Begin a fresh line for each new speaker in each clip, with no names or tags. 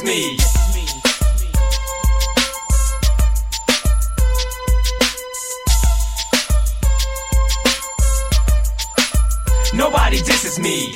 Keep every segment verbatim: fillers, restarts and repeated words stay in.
me. Nobody disses me.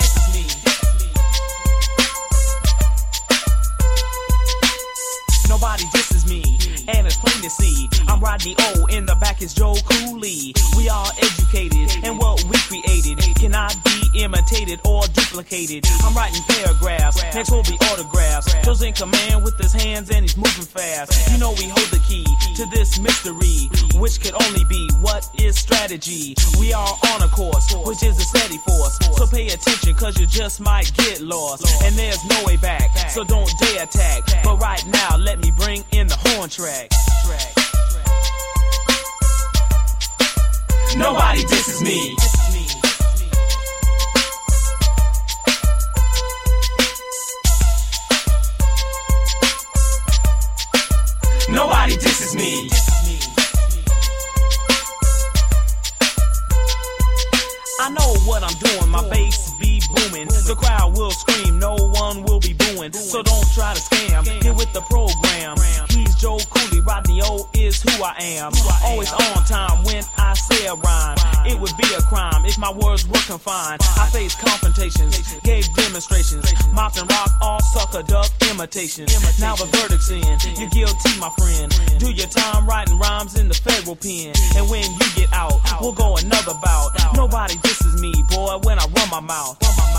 Nobody disses me, and it's plain to see. I'm Rodney O, in the back is Joe Cooley. We are educated, and what we created cannot be imitated or duplicated. I'm writing paragraphs, next will be autographs. Joe's in command with his hands and he's moving fast. You know we hold the key to this mystery, which could only be what is strategy. We are on a course, which is a steady force. So pay attention, cause you just might get lost. And there's no way back, so don't dare attack. But right now, let me bring in the horn track.
Nobody disses me. Nobody disses me.
I know what I'm doing, my bass be booming. The crowd will scream, no one will be booing. So don't try to scam, get with the program. He's Joe Cooley, Rodney O is who I am. Always on time when I say a rhyme. It would be a crime if my words were confined. I faced confrontations, gave demonstrations, mopped and rock all sucker duck imitations. Now the verdict's in, you're guilty my friend. Do your time writing rhymes in the federal pen. And when you get out, we'll go another bout. Nobody disses me, boy, when I run my mouth.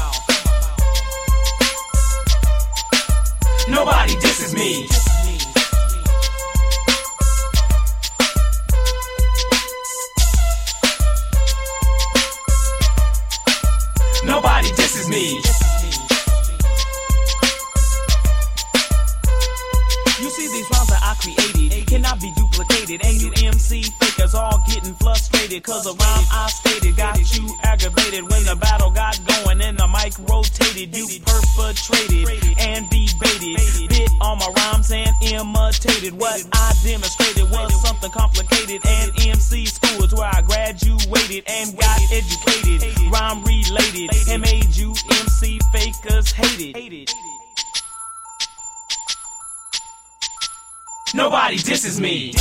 Nobody disses me. Nobody disses me.
You see these rhymes that I created cannot be duplicated, and you M C fakers all getting frustrated, cause the rhyme I stated got you aggravated. When the battle got going and the mic rotated, you perpetrated and debated, bit on my rhymes and imitated. What I demonstrated was something complicated, and M C school is where I graduated and got educated, rhyme related, and made you M C fakers hate it.
Nobody disses me.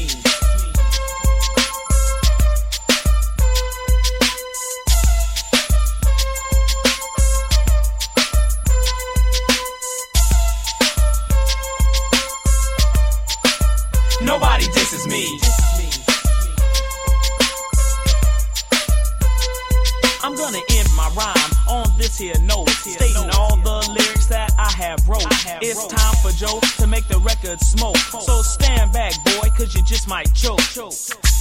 Nobody disses me.
I'm gonna end my rhyme on this here note, stating all the lyrics that I have wrote. It's time for Joe to make the record smoke. So stand back, boy, cause you just might choke.